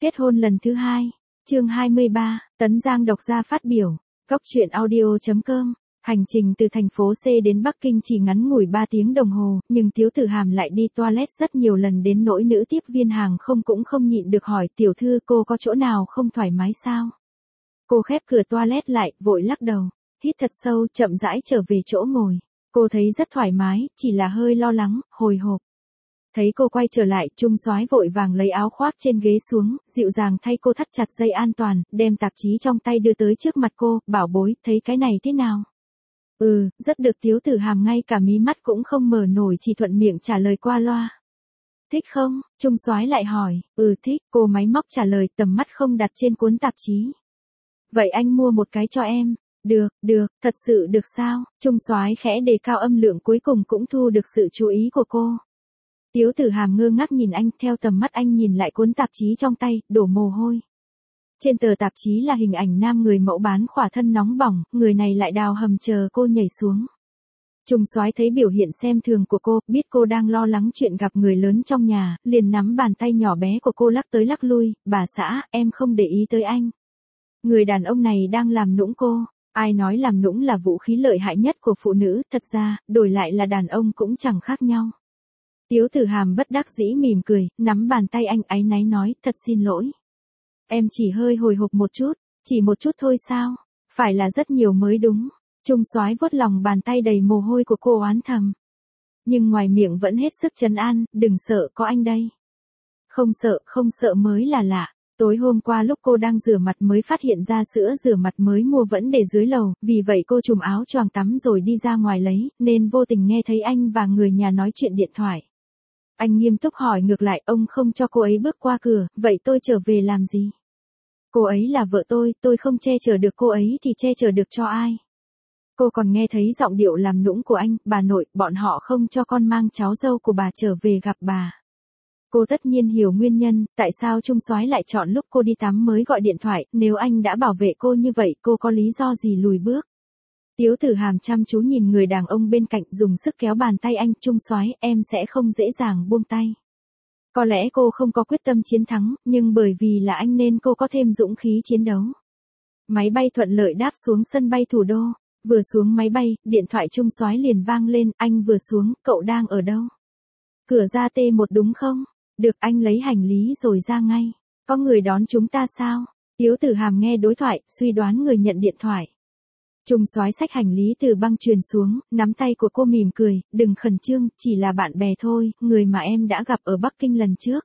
Kết hôn lần thứ 2. Chương 23, Tấn Giang độc gia phát biểu. Cóc truyện audio.com. Hành trình từ thành phố C đến Bắc Kinh chỉ ngắn ngủi 3 tiếng đồng hồ, nhưng Tiếu Tử Hàm lại đi toilet rất nhiều lần đến nỗi nữ tiếp viên hàng không cũng không nhịn được hỏi tiểu thư cô có chỗ nào không thoải mái sao? Cô khép cửa toilet lại, vội lắc đầu, hít thật sâu, chậm rãi trở về chỗ ngồi. Cô thấy rất thoải mái, chỉ là hơi lo lắng, hồi hộp. Thấy cô quay trở lại, Trung Soái vội vàng lấy áo khoác trên ghế xuống, dịu dàng thay cô thắt chặt dây an toàn, đem tạp chí trong tay đưa tới trước mặt cô, bảo bối, thấy cái này thế nào? Rất được. Tiếu Tử Hàm ngay cả mí mắt cũng không mở nổi, chỉ thuận miệng trả lời qua loa. Thích không? Trung Soái lại hỏi. Thích, cô máy móc trả lời, tầm mắt không đặt trên cuốn tạp chí. Vậy anh mua một cái cho em. Được, thật sự được sao? Trung Soái khẽ đề cao âm lượng, cuối cùng cũng thu được sự chú ý của cô. Tiếu Tử Hàm ngơ ngác nhìn anh, theo tầm mắt anh nhìn lại cuốn tạp chí trong tay, đổ mồ hôi. Trên tờ tạp chí là hình ảnh nam người mẫu bán khỏa thân nóng bỏng, người này lại đào hầm chờ cô nhảy xuống. Trung Soái thấy biểu hiện xem thường của cô, biết cô đang lo lắng chuyện gặp người lớn trong nhà, liền nắm bàn tay nhỏ bé của cô lắc tới lắc lui, bà xã, em không để ý tới anh. Người đàn ông này đang làm nũng cô. Ai nói làm nũng là vũ khí lợi hại nhất của phụ nữ, thật ra, đổi lại là đàn ông cũng chẳng khác nhau. Tiếu Tử Hàm bất đắc dĩ mỉm cười, nắm bàn tay anh áy náy nói, thật xin lỗi. Em chỉ hơi hồi hộp một chút, chỉ một chút thôi sao, phải là rất nhiều mới đúng. Trung Soái vuốt lòng bàn tay đầy mồ hôi của cô oán thầm. Nhưng ngoài miệng vẫn hết sức trấn an, đừng sợ, có anh đây. Không sợ mới là lạ. Tối hôm qua lúc cô đang rửa mặt mới phát hiện ra sữa rửa mặt mới mua vẫn để dưới lầu, vì vậy cô trùm áo choàng tắm rồi đi ra ngoài lấy, nên vô tình nghe thấy anh và người nhà nói chuyện điện thoại. Anh nghiêm túc hỏi ngược lại, ông không cho cô ấy bước qua cửa, vậy tôi trở về làm gì? Cô ấy là vợ tôi không che chở được cô ấy thì che chở được cho ai? Cô còn nghe thấy giọng điệu làm nũng của anh, bà nội, bọn họ không cho con mang cháu dâu của bà trở về gặp bà. Cô tất nhiên hiểu nguyên nhân, tại sao Trung Soái lại chọn lúc cô đi tắm mới gọi điện thoại, nếu anh đã bảo vệ cô như vậy, cô có lý do gì lùi bước? Tiếu Tử Hàm chăm chú nhìn người đàn ông bên cạnh, dùng sức kéo bàn tay anh, Trung Soái, em sẽ không dễ dàng buông tay. Có lẽ cô không có quyết tâm chiến thắng, nhưng bởi vì là anh nên cô có thêm dũng khí chiến đấu. Máy bay thuận lợi đáp xuống sân bay thủ đô. Vừa xuống máy bay, điện thoại Trung Soái liền vang lên, anh vừa xuống, cậu đang ở đâu? Cửa ra T1 đúng không? Được, anh lấy hành lý rồi ra ngay. Có người đón chúng ta sao? Tiếu Tử Hàm nghe đối thoại, suy đoán người nhận điện thoại. Trung Soái xách hành lý từ băng chuyền xuống, nắm tay của cô mỉm cười, đừng khẩn trương, chỉ là bạn bè thôi, người mà em đã gặp ở Bắc Kinh lần trước.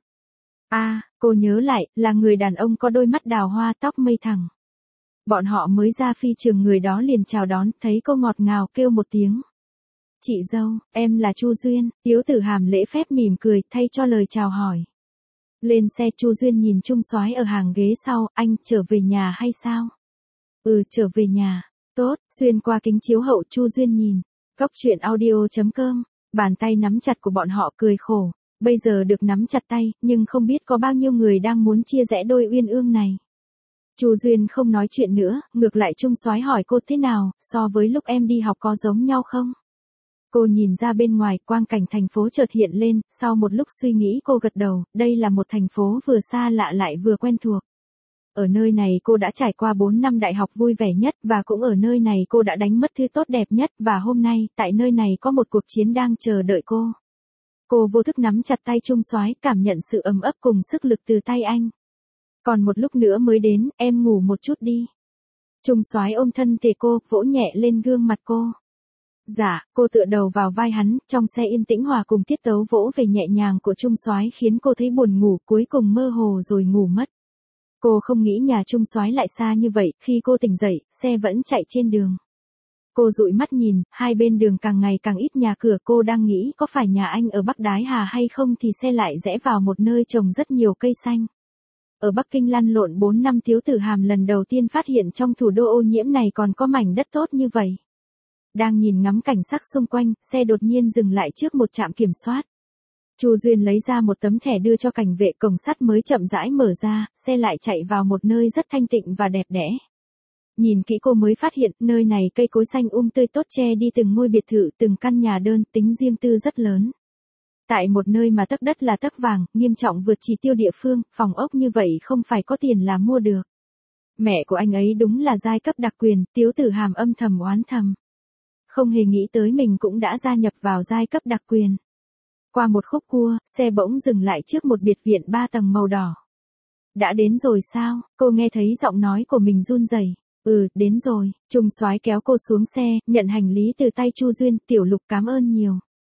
Cô nhớ lại, là người đàn ông có đôi mắt đào hoa, tóc mây thẳng. Bọn họ mới ra phi trường, người đó liền chào đón, thấy cô ngọt ngào kêu một tiếng. Chị dâu, em là Chu Duyên. Tiếu Tử Hàm lễ phép mỉm cười, thay cho lời chào hỏi. Lên xe, Chu Duyên nhìn Trung Soái ở hàng ghế sau, anh trở về nhà hay sao? Trở về nhà. Tốt, xuyên qua kính chiếu hậu, Chu Duyên nhìn. Cóc truyện audio.com. Bàn tay nắm chặt của bọn họ cười khổ. Bây giờ được nắm chặt tay, nhưng không biết có bao nhiêu người đang muốn chia rẽ đôi uyên ương này. Chu Duyên không nói chuyện nữa, ngược lại Trung Soái hỏi cô thế nào, so với lúc em đi học có giống nhau không? Cô nhìn ra bên ngoài, quang cảnh thành phố chợt hiện lên, sau một lúc suy nghĩ cô gật đầu, đây là một thành phố vừa xa lạ lại vừa quen thuộc. Ở nơi này cô đã trải qua 4 năm đại học vui vẻ nhất, và cũng ở nơi này cô đã đánh mất thứ tốt đẹp nhất, và hôm nay, tại nơi này có một cuộc chiến đang chờ đợi cô. Cô vô thức nắm chặt tay Trung Soái, cảm nhận sự ấm ấp cùng sức lực từ tay anh. Còn một lúc nữa mới đến, em ngủ một chút đi. Trung Soái ôm thân thể cô, vỗ nhẹ lên gương mặt cô. Dạ, cô tựa đầu vào vai hắn, trong xe yên tĩnh hòa cùng tiết tấu vỗ về nhẹ nhàng của Trung Soái khiến cô thấy buồn ngủ, cuối cùng mơ hồ rồi ngủ mất. Cô không nghĩ nhà Trung Soái lại xa như vậy, khi cô tỉnh dậy, xe vẫn chạy trên đường. Cô dụi mắt nhìn, hai bên đường càng ngày càng ít nhà cửa, cô đang nghĩ có phải nhà anh ở Bắc Đái Hà hay không thì xe lại rẽ vào một nơi trồng rất nhiều cây xanh. Ở Bắc Kinh lăn lộn 4 năm, Tiếu Tử Hàm lần đầu tiên phát hiện trong thủ đô ô nhiễm này còn có mảnh đất tốt như vậy. Đang nhìn ngắm cảnh sắc xung quanh, xe đột nhiên dừng lại trước một trạm kiểm soát. Chu Duyên lấy ra một tấm thẻ đưa cho cảnh vệ, cổng sắt mới chậm rãi mở ra, xe lại chạy vào một nơi rất thanh tịnh và đẹp đẽ. Nhìn kỹ cô mới phát hiện, nơi này cây cối xanh tươi tốt che đi từng ngôi biệt thự, từng căn nhà đơn, tính riêng tư rất lớn. Tại một nơi mà tấc đất là tấc vàng, nghiêm trọng vượt chỉ tiêu địa phương, phòng ốc như vậy không phải có tiền là mua được. Mẹ của anh ấy đúng là giai cấp đặc quyền, Tiếu Tử Hàm âm thầm oán thầm. Không hề nghĩ tới mình cũng đã gia nhập vào giai cấp đặc quyền. Qua một khúc cua, xe bỗng dừng lại trước một biệt viện 3 tầng màu đỏ. Đã đến rồi sao? Cô nghe thấy giọng nói của mình run rẩy. Đến rồi. Trung soái kéo cô xuống xe, nhận hành lý từ tay Chu Duyên, Tiểu Lục cảm ơn nhiều.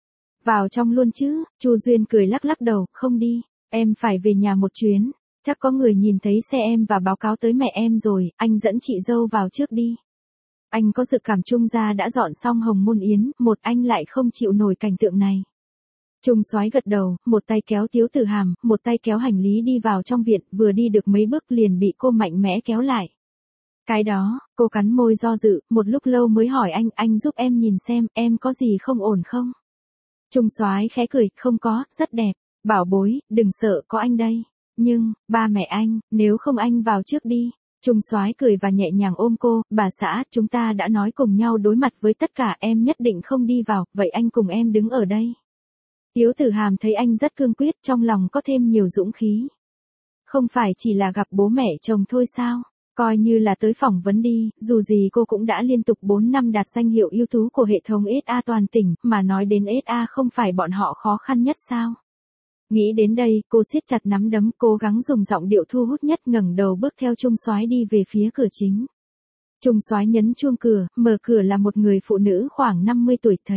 Vào trong luôn chứ, Chu Duyên cười lắc lắc đầu, không đi, em phải về nhà một chuyến. Chắc có người nhìn thấy xe em và báo cáo tới mẹ em rồi, anh dẫn chị dâu vào trước đi. Anh có dự cảm Trung gia đã dọn xong hồng môn yến, một anh lại không chịu nổi cảnh tượng này. Trung soái gật đầu, một tay kéo Tiếu Tử Hàm, một tay kéo hành lý đi vào trong viện, vừa đi được mấy bước liền bị cô mạnh mẽ kéo lại. Cái đó, cô cắn môi do dự, một lúc lâu mới hỏi anh giúp em nhìn xem, em có gì không ổn không? Trung soái khẽ cười, không có, rất đẹp, bảo bối, đừng sợ, có anh đây. Nhưng, ba mẹ anh, nếu không anh vào trước đi. Trung soái cười và nhẹ nhàng ôm cô, bà xã, chúng ta đã nói cùng nhau đối mặt với tất cả, em nhất định không đi vào, vậy anh cùng em đứng ở đây. Tiếu Tử Hàm thấy anh rất cương quyết, trong lòng có thêm nhiều dũng khí. Không phải chỉ là gặp bố mẹ chồng thôi sao? Coi như là tới phỏng vấn đi, dù gì cô cũng đã liên tục 4 năm đạt danh hiệu ưu tú của hệ thống SA toàn tỉnh, mà nói đến SA không phải bọn họ khó khăn nhất sao? Nghĩ đến đây, cô siết chặt nắm đấm, cố gắng dùng giọng điệu thu hút nhất, ngẩng đầu bước theo Trung soái đi về phía cửa chính. Trung soái nhấn chuông cửa, mở cửa là một người phụ nữ khoảng 50 tuổi thấy.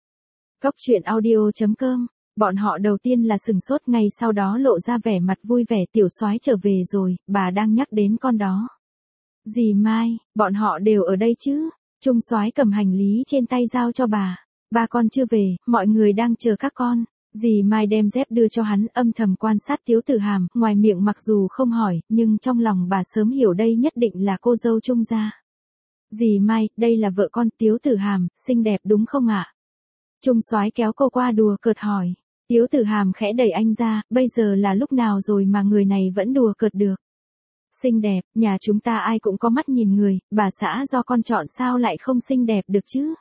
Cốc truyện audio.com. Bọn họ đầu tiên là sừng sốt, ngay sau đó lộ ra vẻ mặt vui vẻ, tiểu soái trở về rồi, bà đang nhắc đến con đó. Dì Mai, bọn họ đều ở đây chứ? Trung soái cầm hành lý trên tay giao cho bà. Ba con chưa về, mọi người đang chờ các con. Dì Mai đem dép đưa cho hắn, âm thầm quan sát Tiếu Tử Hàm, ngoài miệng mặc dù không hỏi, nhưng trong lòng bà sớm hiểu đây nhất định là cô dâu Trung gia. Dì Mai, đây là vợ con Tiếu Tử Hàm, xinh đẹp đúng không ạ? Trung soái kéo cô qua đùa cợt hỏi. Tiếu Tử Hàm khẽ đẩy anh ra, bây giờ là lúc nào rồi mà người này vẫn đùa cợt được. Xinh đẹp, nhà chúng ta ai cũng có mắt nhìn người, bà xã do con chọn sao lại không xinh đẹp được chứ?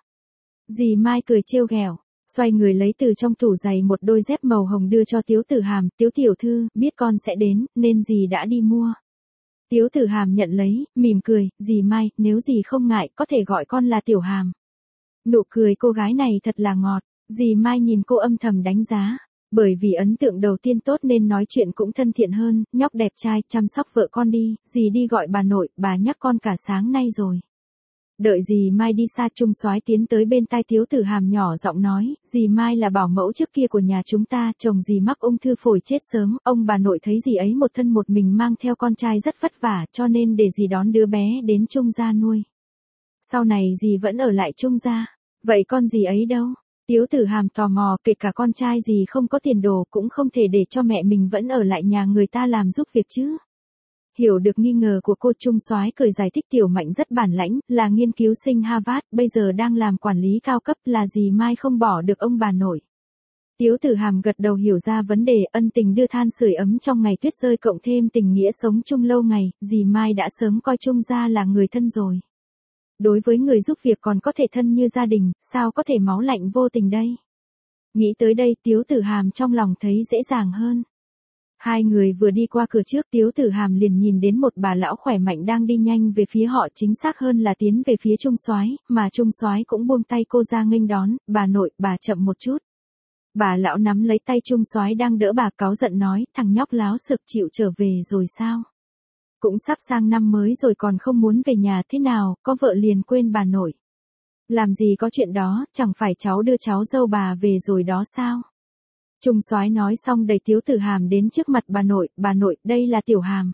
Dì Mai cười trêu ghẹo, xoay người lấy từ trong tủ giày một đôi dép màu hồng đưa cho Tiếu Tử Hàm, Tiếu tiểu thư, biết con sẽ đến, nên dì đã đi mua. Tiếu Tử Hàm nhận lấy, mỉm cười, dì Mai, nếu dì không ngại, có thể gọi con là Tiểu Hàm. Nụ cười cô gái này thật là ngọt, dì Mai nhìn cô âm thầm đánh giá. Bởi vì ấn tượng đầu tiên tốt nên nói chuyện cũng thân thiện hơn, nhóc đẹp trai, chăm sóc vợ con đi, dì đi gọi bà nội, bà nhắc con cả sáng nay rồi. Đợi dì Mai đi xa, Trung soái tiến tới bên tai Tiếu Tử Hàm nhỏ giọng nói, dì Mai là bảo mẫu trước kia của nhà chúng ta, chồng dì mắc ung thư phổi chết sớm, ông bà nội thấy dì ấy một thân một mình mang theo con trai rất vất vả, cho nên để dì đón đứa bé đến Trung gia nuôi. Sau này dì vẫn ở lại Trung gia, vậy con dì ấy đâu? Tiếu Tử Hàm tò mò, kể cả con trai gì không có tiền đồ cũng không thể để cho mẹ mình vẫn ở lại nhà người ta làm giúp việc chứ. Hiểu được nghi ngờ của cô, Trung soái cười giải thích, Tiểu Mạnh rất bản lãnh, là nghiên cứu sinh Harvard, bây giờ đang làm quản lý cao cấp, là dì Mai không bỏ được ông bà nội. Tiếu Tử Hàm gật đầu hiểu ra vấn đề, ân tình đưa than sưởi ấm trong ngày tuyết rơi cộng thêm tình nghĩa sống chung lâu ngày, dì Mai đã sớm coi Trung gia là người thân rồi. Đối với người giúp việc còn có thể thân như gia đình, sao có thể máu lạnh vô tình đây? Nghĩ tới đây, Tiếu Tử Hàm trong lòng thấy dễ dàng hơn. Hai người vừa đi qua cửa trước, Tiếu Tử Hàm liền nhìn đến một bà lão khỏe mạnh đang đi nhanh về phía họ, chính xác hơn là tiến về phía Trung soái, mà Trung soái cũng buông tay cô ra nghênh đón, bà nội, bà chậm một chút. Bà lão nắm lấy tay Trung soái đang đỡ bà, cáu giận nói, thằng nhóc láo xược chịu trở về rồi sao? Cũng sắp sang năm mới rồi còn không muốn về nhà thế nào, có vợ liền quên bà nội. Làm gì có chuyện đó, chẳng phải cháu đưa cháu dâu bà về rồi đó sao? Trung soái nói xong đẩy Tiếu Tử Hàm đến trước mặt bà nội, đây là Tiểu Hàm.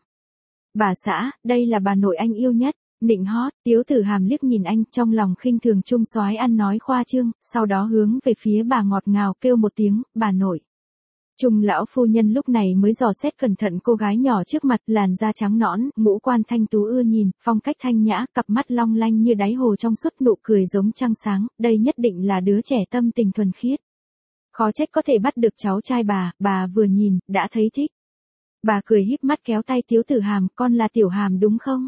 Bà xã, đây là bà nội anh yêu nhất, nịnh hót, Tiếu Tử Hàm liếc nhìn anh, trong lòng khinh thường Trung soái ăn nói khoa trương, sau đó hướng về phía bà ngọt ngào kêu một tiếng, bà nội. Trung lão phu nhân lúc này mới dò xét cẩn thận cô gái nhỏ trước mặt, làn da trắng nõn, ngũ quan thanh tú ưa nhìn, phong cách thanh nhã, cặp mắt long lanh như đáy hồ trong suốt, nụ cười giống trăng sáng, đây nhất định là đứa trẻ tâm tình thuần khiết. Khó trách có thể bắt được cháu trai bà vừa nhìn, đã thấy thích. Bà cười híp mắt kéo tay Tiếu Tử Hàm, con là Tiểu Hàm đúng không?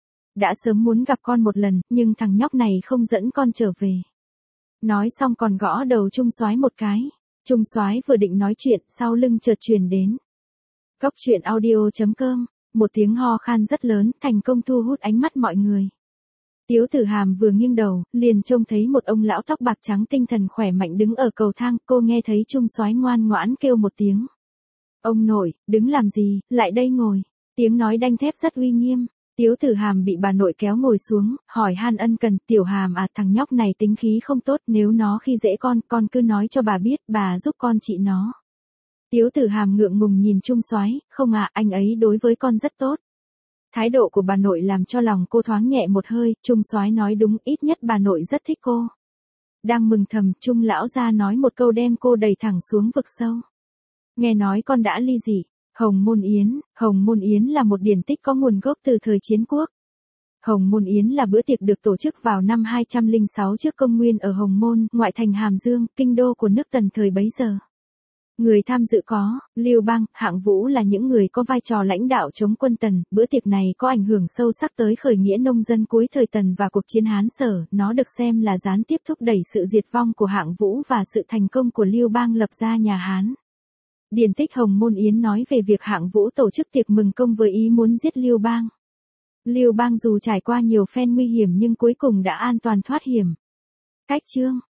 Đã sớm muốn gặp con một lần, nhưng thằng nhóc này không dẫn con trở về. Nói xong còn gõ đầu Trung soái một cái. Trung Soái vừa định nói chuyện, sau lưng chợt truyền đến. Cốc truyện audio.com, một tiếng ho khan rất lớn, thành công thu hút ánh mắt mọi người. Tiếu Tử Hàm vừa nghiêng đầu, liền trông thấy một ông lão tóc bạc trắng tinh thần khỏe mạnh đứng ở cầu thang, cô nghe thấy Trung Soái ngoan ngoãn kêu một tiếng. Ông nội, đứng làm gì, lại đây ngồi. Tiếng nói đanh thép rất uy nghiêm. Tiếu Tử Hàm bị bà nội kéo ngồi xuống, hỏi han ân cần, Tiểu Hàm à, thằng nhóc này tính khí không tốt, nếu nó khi dễ con cứ nói cho bà biết, bà giúp con trị nó. Tiếu Tử Hàm ngượng ngùng nhìn Trung Soái, không à, anh ấy đối với con rất tốt. Thái độ của bà nội làm cho lòng cô thoáng nhẹ một hơi, Trung Soái nói đúng, ít nhất bà nội rất thích cô. Đang mừng thầm, Trung lão gia nói một câu đem cô đẩy thẳng xuống vực sâu. Nghe nói con đã ly dị. Hồng Môn Yến là một điển tích có nguồn gốc từ thời chiến quốc. Hồng Môn Yến là bữa tiệc được tổ chức vào năm 206 trước công nguyên ở Hồng Môn, ngoại thành Hàm Dương, kinh đô của nước Tần thời bấy giờ. Người tham dự có, Lưu Bang, Hạng Vũ là những người có vai trò lãnh đạo chống quân Tần, bữa tiệc này có ảnh hưởng sâu sắc tới khởi nghĩa nông dân cuối thời Tần và cuộc chiến Hán Sở, nó được xem là gián tiếp thúc đẩy sự diệt vong của Hạng Vũ và sự thành công của Lưu Bang lập ra nhà Hán. Điển tích Hồng Môn Yến nói về việc Hạng Vũ tổ chức tiệc mừng công với ý muốn giết Lưu Bang. Lưu Bang dù trải qua nhiều phen nguy hiểm nhưng cuối cùng đã an toàn thoát hiểm. Cách chương